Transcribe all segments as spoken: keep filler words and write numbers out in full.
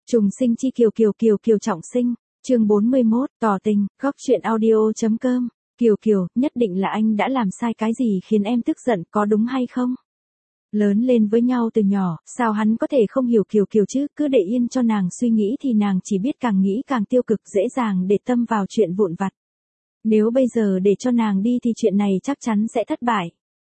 Trùng sinh chi kiều kiều kiều kiều trọng sinh, chương bốn mươi mốt, tỏ tình, góc chuyện audio.com, Kiều Kiều, nhất định là anh đã làm sai cái gì khiến em tức giận, có đúng hay không? Lớn lên với nhau từ nhỏ, sao hắn có thể không hiểu Kiều Kiều chứ, cứ để yên cho nàng suy nghĩ thì nàng chỉ biết càng nghĩ càng tiêu cực, dễ dàng để tâm vào chuyện vụn vặt. Nếu bây giờ để cho nàng đi thì chuyện này chắc chắn sẽ thất bại.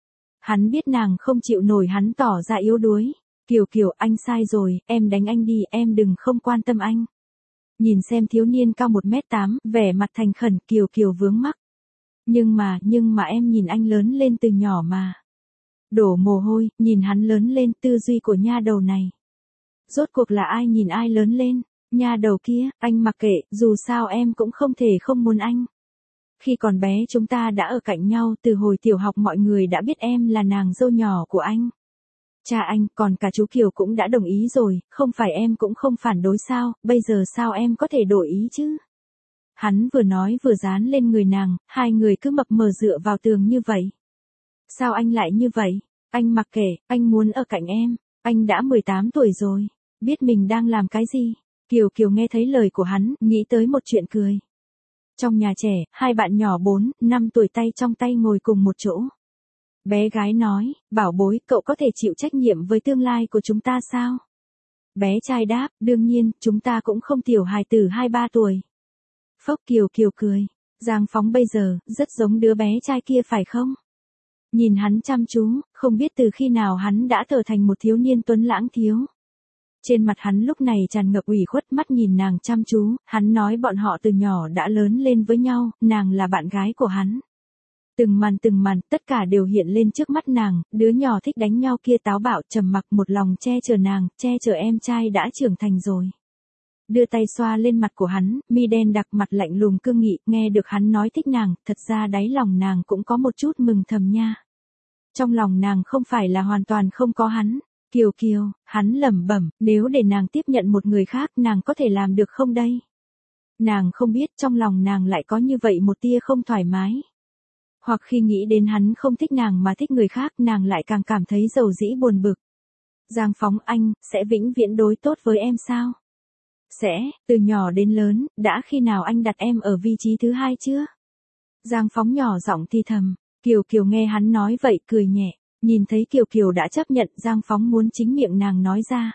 Hắn biết nàng không chịu nổi, hắn tỏ ra yếu đuối. Kiều Kiều, anh sai rồi, em đánh anh đi, em đừng không quan tâm anh. Nhìn xem thiếu niên cao một mét tám, vẻ mặt thành khẩn, Kiều Kiều vướng mắc. Nhưng mà, nhưng mà em nhìn anh lớn lên từ nhỏ mà. Đổ mồ hôi, nhìn hắn lớn lên, tư duy của nha đầu này. Rốt cuộc là ai nhìn ai lớn lên, nha đầu kia, anh mặc kệ, dù sao em cũng không thể không muốn anh. Khi còn bé chúng ta đã ở cạnh nhau, từ hồi tiểu học mọi người đã biết em là nàng dâu nhỏ của anh. Cha anh, còn cả chú Kiều cũng đã đồng ý rồi, không phải em cũng không phản đối sao, bây giờ sao em có thể đổi ý chứ? Hắn vừa nói vừa dán lên người nàng, hai người cứ mập mờ dựa vào tường như vậy. Sao anh lại như vậy? Anh mặc kệ, anh muốn ở cạnh em, anh đã mười tám tuổi rồi, biết mình đang làm cái gì? Kiều Kiều nghe thấy lời của hắn, nghĩ tới một chuyện cười. Trong nhà trẻ, hai bạn nhỏ bốn, năm tuổi tay trong tay ngồi cùng một chỗ. Bé gái nói, bảo bối, cậu có thể chịu trách nhiệm với tương lai của chúng ta sao? Bé trai đáp, đương nhiên, chúng ta cũng không tiểu hài tử hai ba tuổi. Phốc, Kiều Kiều cười, Giang Phóng bây giờ, rất giống đứa bé trai kia phải không? Nhìn hắn chăm chú, không biết từ khi nào hắn đã trở thành một thiếu niên tuấn lãng thiếu. Trên mặt hắn lúc này tràn ngập ủy khuất, mắt nhìn nàng chăm chú, hắn nói bọn họ từ nhỏ đã lớn lên với nhau, nàng là bạn gái của hắn. Từng màn từng màn, tất cả đều hiện lên trước mắt nàng, đứa nhỏ thích đánh nhau kia táo bạo trầm mặc một lòng che chở nàng, che chở em trai đã trưởng thành rồi. Đưa tay xoa lên mặt của hắn, mi đen đặc, mặt lạnh lùng cương nghị, nghe được hắn nói thích nàng, thật ra đáy lòng nàng cũng có một chút mừng thầm nha. Trong lòng nàng không phải là hoàn toàn không có hắn. Kiều Kiều, hắn lẩm bẩm, nếu để nàng tiếp nhận một người khác nàng có thể làm được không đây? Nàng không biết trong lòng nàng lại có như vậy một tia không thoải mái. Hoặc khi nghĩ đến hắn không thích nàng mà thích người khác nàng lại càng cảm thấy dầu dĩ buồn bực. Giang Phóng, anh, sẽ vĩnh viễn đối tốt với em sao? Sẽ, từ nhỏ đến lớn, đã khi nào anh đặt em ở vị trí thứ hai chưa? Giang Phóng nhỏ giọng thì thầm, Kiều Kiều nghe hắn nói vậy cười nhẹ. Nhìn thấy Kiều Kiều đã chấp nhận, Giang Phóng muốn chính miệng nàng nói ra.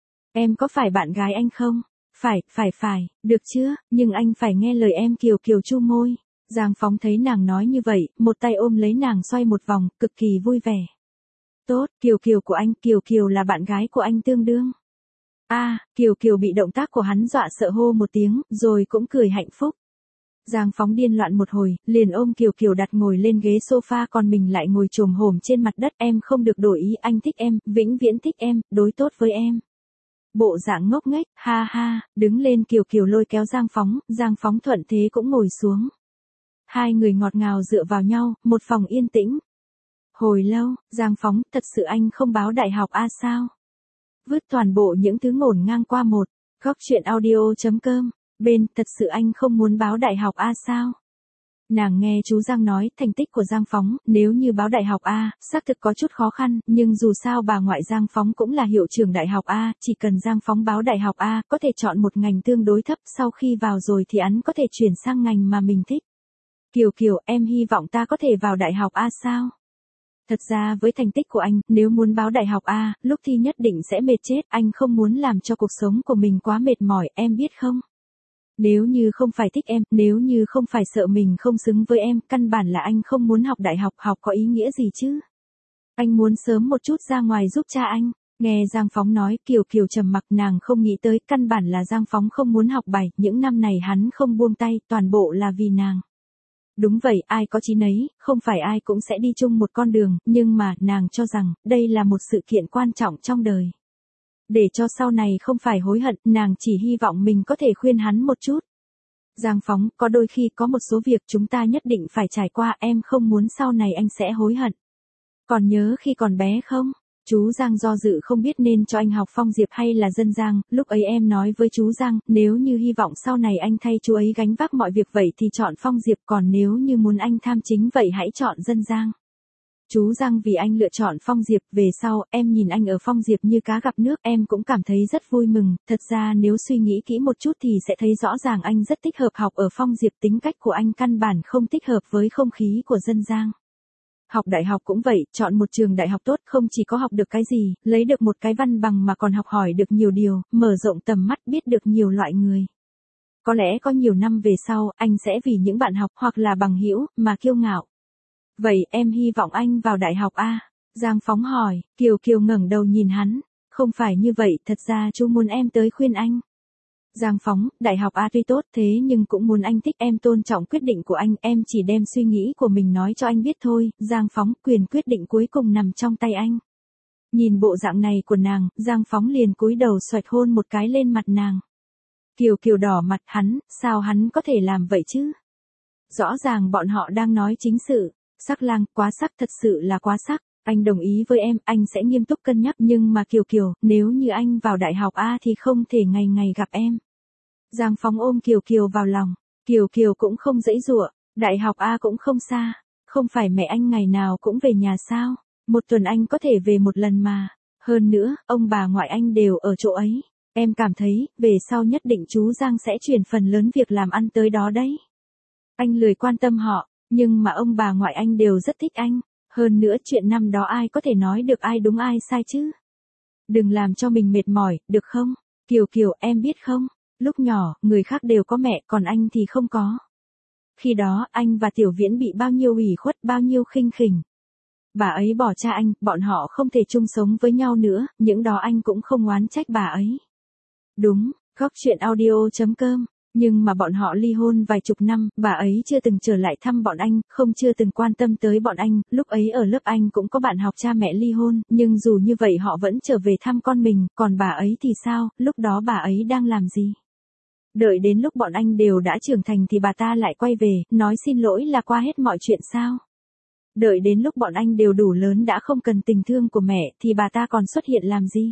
Em có phải bạn gái anh không? Phải, phải phải, được chưa, nhưng anh phải nghe lời em. Kiều Kiều chu môi. Giang Phóng thấy nàng nói như vậy, một tay ôm lấy nàng xoay một vòng, cực kỳ vui vẻ. Tốt, Kiều Kiều của anh, Kiều Kiều là bạn gái của anh tương đương. A, à, Kiều Kiều bị động tác của hắn dọa sợ hô một tiếng, rồi cũng cười hạnh phúc. Giang Phóng điên loạn một hồi, liền ôm Kiều Kiều đặt ngồi lên ghế sofa, còn mình lại ngồi chồm hổm trên mặt đất. Em không được đổi ý, anh thích em, vĩnh viễn thích em, đối tốt với em. Bộ dạng ngốc nghếch, ha ha, đứng lên. Kiều Kiều lôi kéo Giang Phóng, Giang Phóng thuận thế cũng ngồi xuống. Hai người ngọt ngào dựa vào nhau, một phòng yên tĩnh. Hồi lâu, Giang Phóng, thật sự anh không báo đại học a sao? Vứt toàn bộ những thứ ngổn ngang qua một, góc chuyện audio.com. Bên, thật sự anh không muốn báo đại học A sao? Nàng nghe chú Giang nói, thành tích của Giang Phóng, nếu như báo đại học A, xác thực có chút khó khăn, nhưng dù sao bà ngoại Giang Phóng cũng là hiệu trưởng đại học A, chỉ cần Giang Phóng báo đại học A, có thể chọn một ngành tương đối thấp, sau khi vào rồi thì hắn có thể chuyển sang ngành mà mình thích. Kiều Kiều, em hy vọng ta có thể vào đại học A sao? Thật ra với thành tích của anh, nếu muốn báo đại học A, lúc thi nhất định sẽ mệt chết, anh không muốn làm cho cuộc sống của mình quá mệt mỏi, em biết không? Nếu như không phải thích em, nếu như không phải sợ mình không xứng với em, căn bản là anh không muốn học đại học, học có ý nghĩa gì chứ? Anh muốn sớm một chút ra ngoài giúp cha anh. Nghe Giang Phóng nói, Kiều Kiều trầm mặc, nàng không nghĩ tới, căn bản là Giang Phóng không muốn học bài, những năm này hắn không buông tay, toàn bộ là vì nàng. Đúng vậy, ai có chí nấy, không phải ai cũng sẽ đi chung một con đường, nhưng mà, nàng cho rằng, đây là một sự kiện quan trọng trong đời. Để cho sau này không phải hối hận, nàng chỉ hy vọng mình có thể khuyên hắn một chút. Giang Phóng, có đôi khi có một số việc chúng ta nhất định phải trải qua, em không muốn sau này anh sẽ hối hận. Còn nhớ khi còn bé không? Chú Giang do dự không biết nên cho anh học Phong Diệp hay là Dân Giang, lúc ấy em nói với chú Giang, nếu như hy vọng sau này anh thay chú ấy gánh vác mọi việc vậy thì chọn Phong Diệp, còn nếu như muốn anh tham chính vậy hãy chọn Dân Giang. Chú Giang vì anh lựa chọn Phong Diệp, về sau, em nhìn anh ở Phong Diệp như cá gặp nước, em cũng cảm thấy rất vui mừng, thật ra nếu suy nghĩ kỹ một chút thì sẽ thấy rõ ràng anh rất thích hợp học ở Phong Diệp, tính cách của anh căn bản không thích hợp với không khí của dân Giang. Học đại học cũng vậy, chọn một trường đại học tốt không chỉ có học được cái gì, lấy được một cái văn bằng mà còn học hỏi được nhiều điều, mở rộng tầm mắt biết được nhiều loại người. Có lẽ có nhiều năm về sau, anh sẽ vì những bạn học hoặc là bằng hữu mà kiêu ngạo. Vậy em hy vọng anh vào đại học A? Giang Phóng hỏi, Kiều Kiều ngẩng đầu nhìn hắn. Không phải như vậy, thật ra chú muốn em tới khuyên anh. Giang Phóng, đại học A tuy tốt thế nhưng cũng muốn anh thích, em tôn trọng quyết định của anh, em chỉ đem suy nghĩ của mình nói cho anh biết thôi. Giang Phóng, quyền quyết định cuối cùng nằm trong tay anh. Nhìn bộ dạng này của nàng, Giang Phóng liền cúi đầu xoạch hôn một cái lên mặt nàng. Kiều Kiều đỏ mặt, hắn, sao hắn có thể làm vậy chứ? Rõ ràng bọn họ đang nói chính sự. Sắc Lang, quá sắc, thật sự là quá sắc. Anh đồng ý với em, anh sẽ nghiêm túc cân nhắc, nhưng mà Kiều Kiều, nếu như anh vào đại học A thì không thể ngày ngày gặp em. Giang Phóng ôm Kiều Kiều vào lòng. Kiều Kiều cũng không giãy giụa, đại học A cũng không xa. Không phải mẹ anh ngày nào cũng về nhà sao? Một tuần anh có thể về một lần mà. Hơn nữa, ông bà ngoại anh đều ở chỗ ấy. Em cảm thấy, về sau nhất định chú Giang sẽ chuyển phần lớn việc làm ăn tới đó đấy. Anh lười quan tâm họ, nhưng mà ông bà ngoại anh đều rất thích anh. Hơn nữa chuyện năm đó ai có thể nói được ai đúng ai sai chứ? Đừng làm cho mình mệt mỏi, được không? Kiều Kiều, em biết không? Lúc nhỏ, người khác đều có mẹ, còn anh thì không có. Khi đó, anh và Tiểu Viễn bị bao nhiêu ủy khuất, bao nhiêu khinh khỉnh. Bà ấy bỏ cha anh, bọn họ không thể chung sống với nhau nữa, những đó anh cũng không oán trách bà ấy. Đúng, góc chuyện audio chấm com. Nhưng mà bọn họ ly hôn vài chục năm, bà ấy chưa từng trở lại thăm bọn anh, không chưa từng quan tâm tới bọn anh, lúc ấy ở lớp anh cũng có bạn học cha mẹ ly hôn, nhưng dù như vậy họ vẫn trở về thăm con mình, còn bà ấy thì sao, lúc đó bà ấy đang làm gì? Đợi đến lúc bọn anh đều đã trưởng thành thì bà ta lại quay về, nói xin lỗi là qua hết mọi chuyện sao? Đợi đến lúc bọn anh đều đủ lớn đã không cần tình thương của mẹ thì bà ta còn xuất hiện làm gì?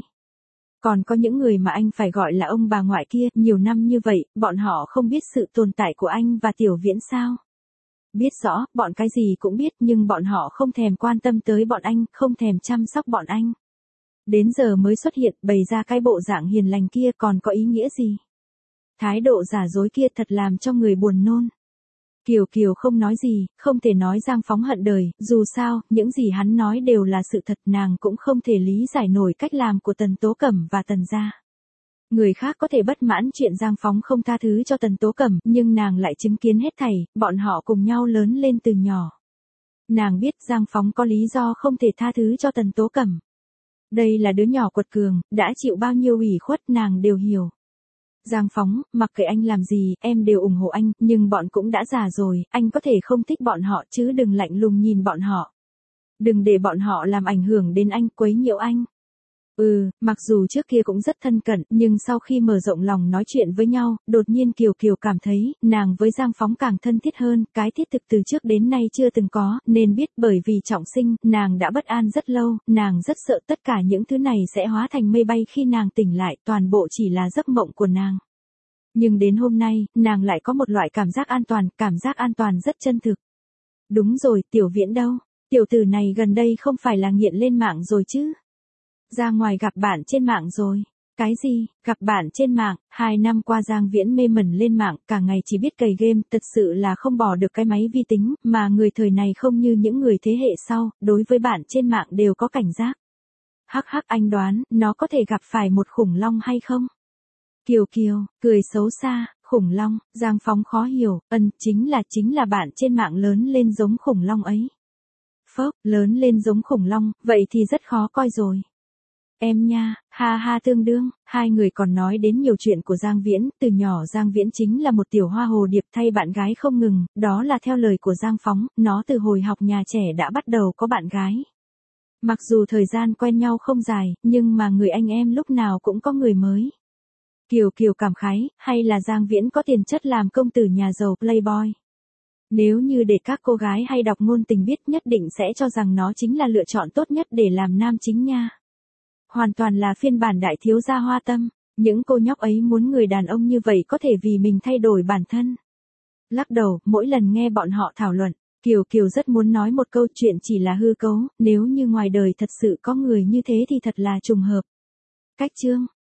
Còn có những người mà anh phải gọi là ông bà ngoại kia, nhiều năm như vậy, bọn họ không biết sự tồn tại của anh và Tiểu Viễn sao? Biết rõ, bọn cái gì cũng biết, nhưng bọn họ không thèm quan tâm tới bọn anh, không thèm chăm sóc bọn anh. Đến giờ mới xuất hiện, bày ra cái bộ dạng hiền lành kia còn có ý nghĩa gì? Thái độ giả dối kia thật làm cho người buồn nôn. Kiều Kiều không nói gì, không thể nói Giang Phóng hận đời, dù sao, những gì hắn nói đều là sự thật, nàng cũng không thể lý giải nổi cách làm của Tần Tố Cẩm và Tần gia. Người khác có thể bất mãn chuyện Giang Phóng không tha thứ cho Tần Tố Cẩm, nhưng nàng lại chứng kiến hết thảy, bọn họ cùng nhau lớn lên từ nhỏ. Nàng biết Giang Phóng có lý do không thể tha thứ cho Tần Tố Cẩm. Đây là đứa nhỏ quật cường, đã chịu bao nhiêu ủy khuất nàng đều hiểu. Giang Phóng, mặc kệ anh làm gì, em đều ủng hộ anh, nhưng bọn cũng đã già rồi, anh có thể không thích bọn họ chứ đừng lạnh lùng nhìn bọn họ. Đừng để bọn họ làm ảnh hưởng đến anh, quấy nhiễu anh. Ừ, mặc dù trước kia cũng rất thân cận, nhưng sau khi mở rộng lòng nói chuyện với nhau, đột nhiên Kiều Kiều cảm thấy, nàng với Giang Phóng càng thân thiết hơn, cái thiết thực từ trước đến nay chưa từng có, nên biết bởi vì trọng sinh, nàng đã bất an rất lâu, nàng rất sợ tất cả những thứ này sẽ hóa thành mây bay khi nàng tỉnh lại, toàn bộ chỉ là giấc mộng của nàng. Nhưng đến hôm nay, nàng lại có một loại cảm giác an toàn, cảm giác an toàn rất chân thực. Đúng rồi, Tiểu Viễn đâu? Tiểu tử này gần đây không phải là nghiện lên mạng rồi chứ? Ra ngoài gặp bạn trên mạng rồi. Cái gì, gặp bạn trên mạng, hai năm qua Giang Viễn mê mẩn lên mạng, cả ngày chỉ biết cày game, thật sự là không bỏ được cái máy vi tính, mà người thời này không như những người thế hệ sau, đối với bạn trên mạng đều có cảnh giác. Hắc hắc, anh đoán, nó có thể gặp phải một khủng long hay không? Kiều Kiều, cười xấu xa, khủng long, Giang Phóng khó hiểu, ân, chính là chính là bạn trên mạng lớn lên giống khủng long ấy. Phốc, lớn lên giống khủng long, vậy thì rất khó coi rồi. Em nha, ha ha tương đương, hai người còn nói đến nhiều chuyện của Giang Viễn, từ nhỏ Giang Viễn chính là một tiểu hoa hồ điệp thay bạn gái không ngừng, đó là theo lời của Giang Phóng, nó từ hồi học nhà trẻ đã bắt đầu có bạn gái. Mặc dù thời gian quen nhau không dài, nhưng mà người anh em lúc nào cũng có người mới. Kiều Kiều cảm khái, hay là Giang Viễn có tiền chất làm công tử nhà giàu playboy. Nếu như để các cô gái hay đọc ngôn tình biết nhất định sẽ cho rằng nó chính là lựa chọn tốt nhất để làm nam chính nha. Hoàn toàn là phiên bản đại thiếu gia hoa tâm, những cô nhóc ấy muốn người đàn ông như vậy có thể vì mình thay đổi bản thân. Lắc đầu, mỗi lần nghe bọn họ thảo luận, Kiều Kiều rất muốn nói một câu chuyện chỉ là hư cấu, nếu như ngoài đời thật sự có người như thế thì thật là trùng hợp. Cách chương